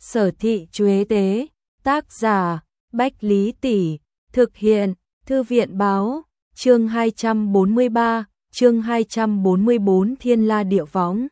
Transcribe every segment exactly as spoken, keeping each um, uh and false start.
Sở Thị Chuế Tế, tác giả, Bách Lý Tỷ, thực hiện, Thư viện Báo, chương hai trăm bốn mươi ba, chương hai trăm bốn mươi bốn Thiên La Địa Võng.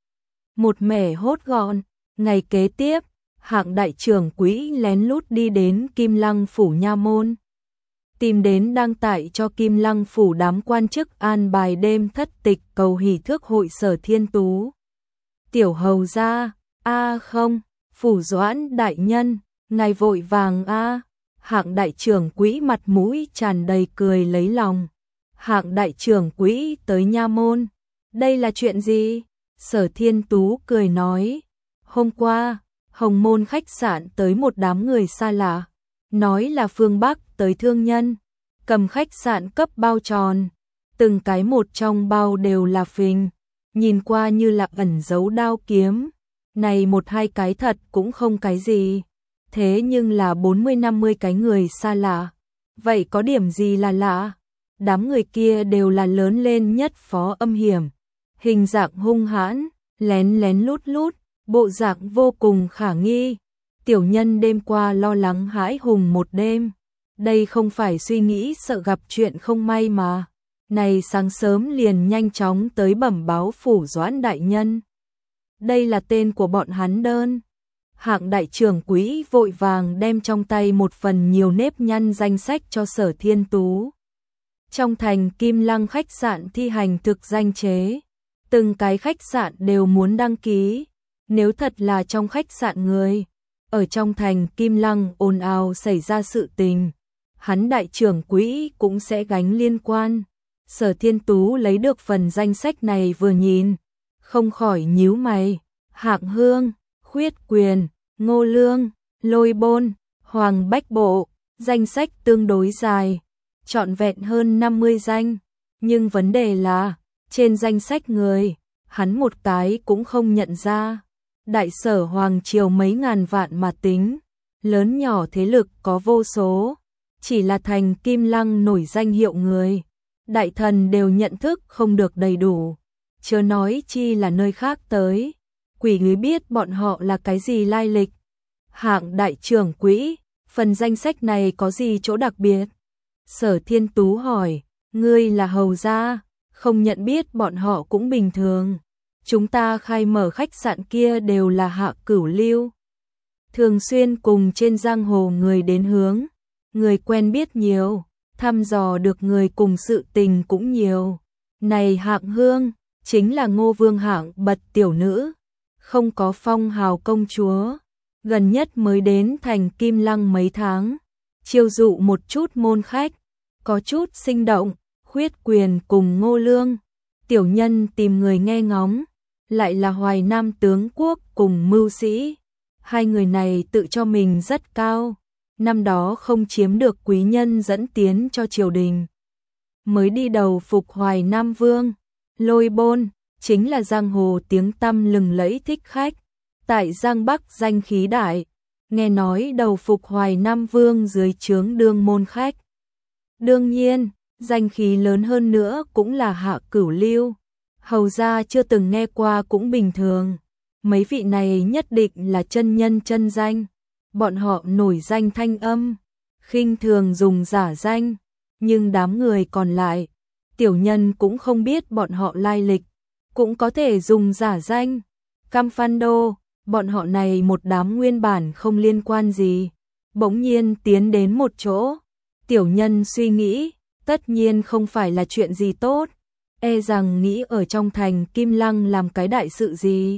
Một mẻ hốt gọn, ngày kế tiếp, Hạng đại trưởng quỹ lén lút đi đến Kim Lăng phủ nha môn. Tìm đến đăng tại cho Kim Lăng phủ đám quan chức an bài đêm thất tịch cầu hỷ thước hội Sở Thiên Tú. Tiểu hầu gia, a không, phủ Doãn đại nhân, ngài vội vàng a. Hạng đại trưởng quỹ mặt mũi tràn đầy cười lấy lòng. Hạng đại trưởng quỹ tới nha môn, đây là chuyện gì? Sở Thiên Tú cười nói, hôm qua, Hồng Môn khách sạn tới một đám người xa lạ, nói là phương Bắc tới thương nhân, cầm khách sạn cấp bao tròn, từng cái một trong bao đều là phình, nhìn qua như là ẩn giấu đao kiếm, này một hai cái thật cũng không cái gì, thế nhưng là bốn mươi năm mươi cái người xa lạ, vậy có điểm gì là lạ? Đám người kia đều là lớn lên nhất phó âm hiểm, hình dạng hung hãn, lén lén lút lút, bộ dạng vô cùng khả nghi. Tiểu nhân đêm qua lo lắng hãi hùng một đêm, đây không phải suy nghĩ sợ gặp chuyện không may mà, này sáng sớm liền nhanh chóng tới bẩm báo phủ Doãn đại nhân. Đây là tên của bọn hắn đơn. Hạng đại trưởng quỹ vội vàng đem trong tay một phần nhiều nếp nhăn danh sách cho Sở Thiên Tú. Trong thành Kim Lăng khách sạn thi hành thực danh chế, từng cái khách sạn đều muốn đăng ký, nếu thật là trong khách sạn người, ở trong thành Kim Lăng ồn ào xảy ra sự tình, hắn đại trưởng quỹ cũng sẽ gánh liên quan. Sở Thiên Tú lấy được phần danh sách này vừa nhìn, không khỏi nhíu mày, Hạng Hương, Khuyết Quyền, Ngô Lương, Lôi Bôn, Hoàng Bách Bộ, danh sách tương đối dài, trọn vẹn hơn năm mươi danh, nhưng vấn đề là, trên danh sách người, hắn một cái cũng không nhận ra. Đại sở Hoàng triều mấy ngàn vạn mà tính, lớn nhỏ thế lực có vô số, chỉ là thành Kim Lăng nổi danh hiệu người, đại thần đều nhận thức không được đầy đủ, chớ nói chi là nơi khác tới, quỷ người biết bọn họ là cái gì lai lịch. Hạng đại trưởng quỹ, phần danh sách này có gì chỗ đặc biệt? Sở Thiên Tú hỏi, ngươi là hầu gia, không nhận biết bọn họ cũng bình thường. Chúng ta khai mở khách sạn kia đều là hạ cửu lưu, thường xuyên cùng trên giang hồ người đến hướng, người quen biết nhiều, thăm dò được người cùng sự tình cũng nhiều. Này Hạng Hương, chính là Ngô Vương Hạng bật tiểu nữ, không có phong hào công chúa, gần nhất mới đến thành Kim Lăng mấy tháng, chiêu dụ một chút môn khách, có chút sinh động. Khuyết Quyền cùng Ngô Lương, tiểu nhân tìm người nghe ngóng, lại là Hoài Nam tướng quốc cùng mưu sĩ, hai người này tự cho mình rất cao, năm đó không chiếm được quý nhân dẫn tiến cho triều đình, mới đi đầu phục Hoài Nam Vương. Lôi Bôn, chính là giang hồ tiếng tăm lừng lẫy thích khách, tại Giang Bắc danh khí đại, nghe nói đầu phục Hoài Nam Vương dưới trướng đương môn khách. Đương nhiên, danh khí lớn hơn nữa cũng là hạ cửu lưu, hầu gia chưa từng nghe qua cũng bình thường, mấy vị này nhất định là chân nhân chân danh, bọn họ nổi danh thanh âm, khinh thường dùng giả danh, nhưng đám người còn lại, tiểu nhân cũng không biết bọn họ lai lịch, cũng có thể dùng giả danh. Cam Phan Đô, bọn họ này một đám nguyên bản không liên quan gì, bỗng nhiên tiến đến một chỗ, tiểu nhân suy nghĩ, tất nhiên không phải là chuyện gì tốt, e rằng nghĩ ở trong thành Kim Lăng làm cái đại sự gì.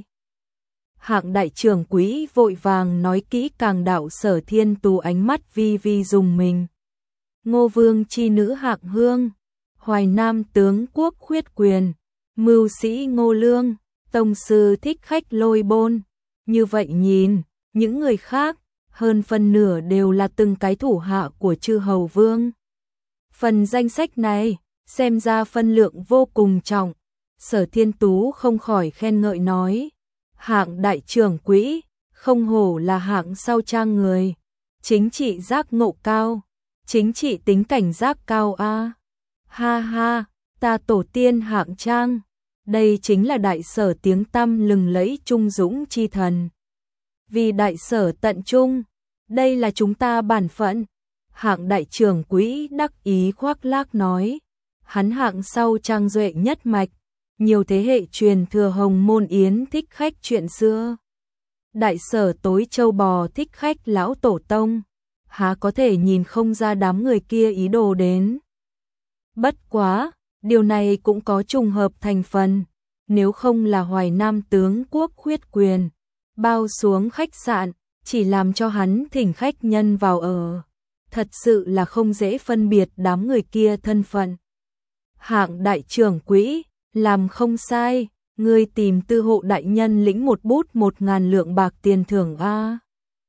Hạng đại trưởng quỹ vội vàng nói kỹ càng đạo. Sở Thiên Tú ánh mắt vi vi dùng mình. Ngô Vương chi nữ Hạng Hương, Hoài Nam tướng quốc Khuyết Quyền, mưu sĩ Ngô Lương, tông sư thích khách Lôi Bôn, như vậy nhìn, những người khác, hơn phân nửa đều là từng cái thủ hạ của chư hầu vương. Phần danh sách này, xem ra phân lượng vô cùng trọng, Sở Thiên Tú không khỏi khen ngợi nói, Hạng đại trưởng quỹ, không hổ là hạng sau trang người, chính trị giác ngộ cao, chính trị tính cảnh giác cao a. Ha ha, ta tổ tiên Hạng trang, đây chính là đại sở tiếng tăm lừng lẫy trung dũng chi thần. vì đại sở tận trung, đây là chúng ta bản phận. Hạng đại trưởng quỹ đắc ý khoác lác nói, hắn hạng sau Trang Duệ nhất mạch, nhiều thế hệ truyền thừa Hồng Môn Yến thích khách chuyện xưa. Đại sở tối châu bò thích khách lão tổ tông, há có thể nhìn không ra đám người kia ý đồ đến. Bất quá, điều này cũng có trùng hợp thành phần, nếu không là Hoài Nam tướng quốc khuyết quyền, bao xuống khách sạn, chỉ làm cho hắn thỉnh khách nhân vào ở. Thật sự là không dễ phân biệt đám người kia thân phận. Hạng đại trưởng quỹ, làm không sai, ngươi tìm Tư hộ đại nhân lĩnh một bút một ngàn lượng bạc tiền thưởng a.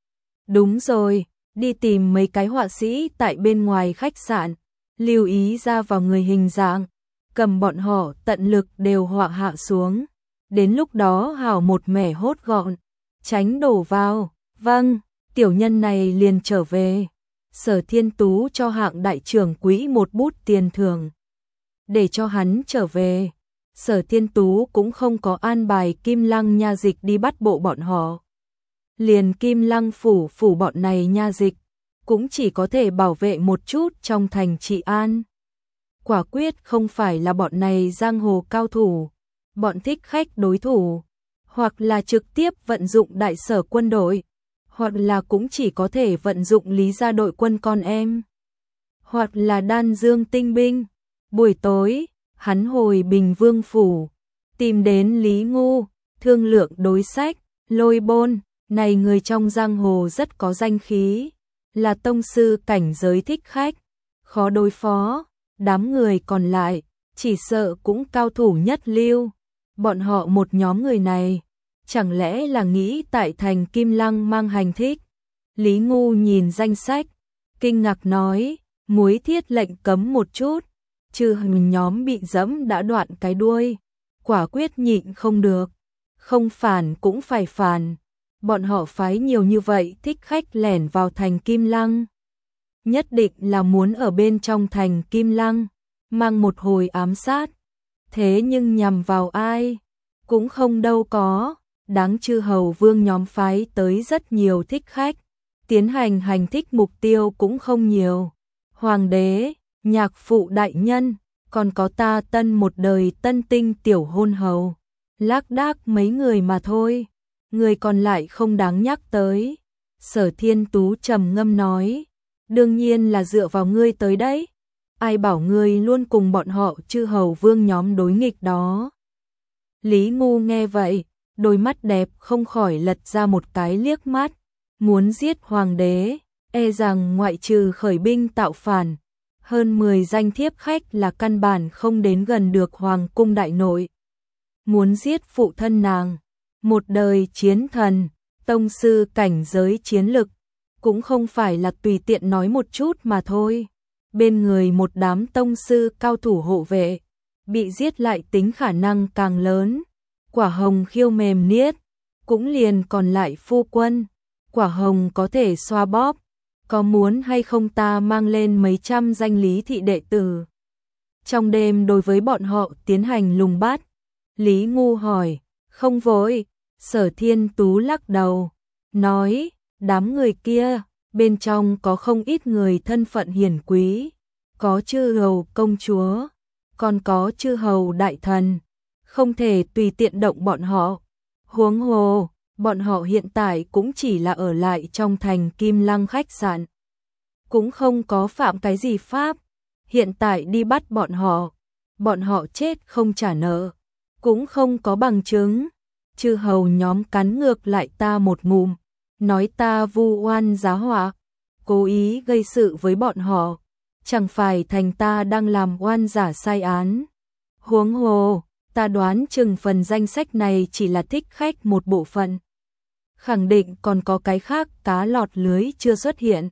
Đúng rồi, đi tìm mấy cái họa sĩ tại bên ngoài khách sạn, lưu ý ra vào người hình dạng, cầm bọn họ tận lực đều họa hạ xuống. Đến lúc đó hảo một mẻ hốt gọn, tránh đổ vào. Vâng, tiểu nhân này liền trở về. Sở Thiên Tú cho hạng đại trưởng quỹ một bút tiền thưởng, để cho hắn trở về. Sở Thiên Tú cũng không có an bài Kim Lăng nha dịch đi bắt bộ bọn họ. Liền Kim Lăng phủ phủ bọn này nha dịch, cũng chỉ có thể bảo vệ một chút trong thành trị an. Quả quyết không phải là bọn này giang hồ cao thủ, bọn thích khách đối thủ, hoặc là trực tiếp vận dụng đại sở quân đội, hoặc là cũng chỉ có thể vận dụng Lý gia đội quân con em, hoặc là Đan Dương tinh binh. Buổi tối, hắn hồi Bình Vương phủ, tìm đến Lý Ngu, thương lượng đối sách. Lôi Bôn, này người trong giang hồ rất có danh khí, là tông sư cảnh giới thích khách, khó đối phó. Đám người còn lại, chỉ sợ cũng cao thủ nhất lưu. Bọn họ một nhóm người này, chẳng lẽ là nghĩ tại thành Kim Lăng mang hành thích? Lý Ngu nhìn danh sách, kinh ngạc nói, muối thiết lệnh cấm một chút, trừ nhóm bị dẫm đã đoạn cái đuôi, quả quyết nhịn không được, không phản cũng phải phản. Bọn họ phái nhiều như vậy thích khách lẻn vào thành Kim Lăng, nhất định là muốn ở bên trong thành Kim Lăng mang một hồi ám sát. Thế nhưng nhằm vào ai? Cũng không đâu có. Đáng chư hầu vương nhóm phái tới rất nhiều thích khách, tiến hành hành thích mục tiêu cũng không nhiều. Hoàng đế, nhạc phụ đại nhân, còn có ta tân một đời tân tinh tiểu hôn hầu, lác đác mấy người mà thôi, người còn lại không đáng nhắc tới. Sở Thiên Tú trầm ngâm nói, đương nhiên là dựa vào ngươi tới đấy, ai bảo ngươi luôn cùng bọn họ chư hầu vương nhóm đối nghịch đó. Lý Ngu nghe vậy, đôi mắt đẹp không khỏi lật ra một cái liếc mắt, muốn giết hoàng đế, e rằng ngoại trừ khởi binh tạo phản, hơn mười danh thiếp khách là căn bản không đến gần được hoàng cung đại nội. Muốn giết phụ thân nàng, một đời chiến thần, tông sư cảnh giới chiến lực, cũng không phải là tùy tiện nói một chút mà thôi. Bên người một đám tông sư cao thủ hộ vệ, bị giết lại tính khả năng càng lớn. Quả hồng khiêu mềm niết, cũng liền còn lại phu quân, quả hồng có thể xoa bóp, có muốn hay không ta mang lên mấy trăm danh Lý thị đệ tử. Trong đêm đối với bọn họ tiến hành lùng bắt. Lý Ngu hỏi, không vội. Sở Thiên Tú lắc đầu, nói, đám người kia, bên trong có không ít người thân phận hiển quý, có chư hầu công chúa, còn có chư hầu đại thần, không thể tùy tiện động bọn họ. Huống hồ, bọn họ hiện tại cũng chỉ là ở lại trong thành Kim Lăng khách sạn, cũng không có phạm cái gì pháp. Hiện tại đi bắt bọn họ, bọn họ chết không trả nợ, cũng không có bằng chứng. Chư hầu nhóm cắn ngược lại ta một ngụm, nói ta vu oan giá họa, cố ý gây sự với bọn họ, chẳng phải thành ta đang làm oan giả sai án. Huống hồ, ta đoán chừng phần danh sách này chỉ là thích khách một bộ phận, khẳng định còn có cái khác cá lọt lưới chưa xuất hiện.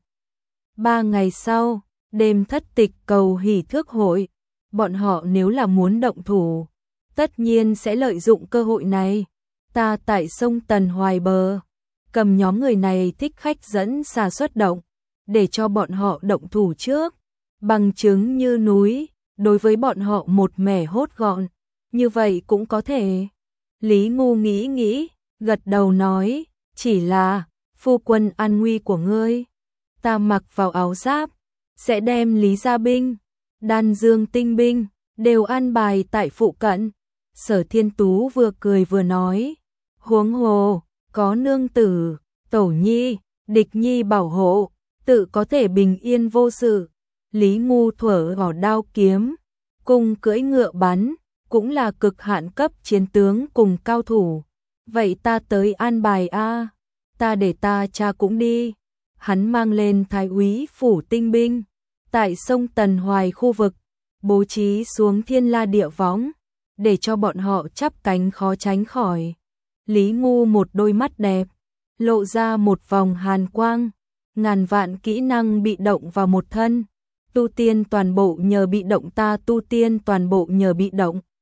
Ba ngày sau, đêm thất tịch cầu hỷ thước hội, bọn họ nếu là muốn động thủ, tất nhiên sẽ lợi dụng cơ hội này. Ta tại sông Tần Hoài bờ, cầm nhóm người này thích khách dẫn xà xuất động, để cho bọn họ động thủ trước, bằng chứng như núi, đối với bọn họ một mẻ hốt gọn, như vậy cũng có thể. Lý Ngu nghĩ nghĩ, gật đầu nói, Chỉ là, phu quân an nguy của ngươi, ta mặc vào áo giáp, sẽ đem Lý Gia binh, Đan Dương tinh binh, đều an bài tại phụ cận. Sở Thiên Tú vừa cười vừa nói, huống hồ, có nương tử, Tẩu Nhi, Địch Nhi bảo hộ, tự có thể bình yên vô sự. Lý Ngu thuở vào đao kiếm, cùng cưỡi ngựa bắn, cũng là cực hạn cấp chiến tướng cùng cao thủ. Vậy ta tới an bài a, ta để ta cha cũng đi. Hắn mang lên thái úy phủ tinh binh, tại sông Tần Hoài khu vực, bố trí xuống thiên la địa võng, để cho bọn họ chắp cánh khó tránh khỏi. Lý Ngu một đôi mắt đẹp, lộ ra một vòng hàn quang, ngàn vạn kỹ năng bị động vào một thân. Tu tiên toàn bộ nhờ bị động, ta tu tiên toàn bộ nhờ bị động.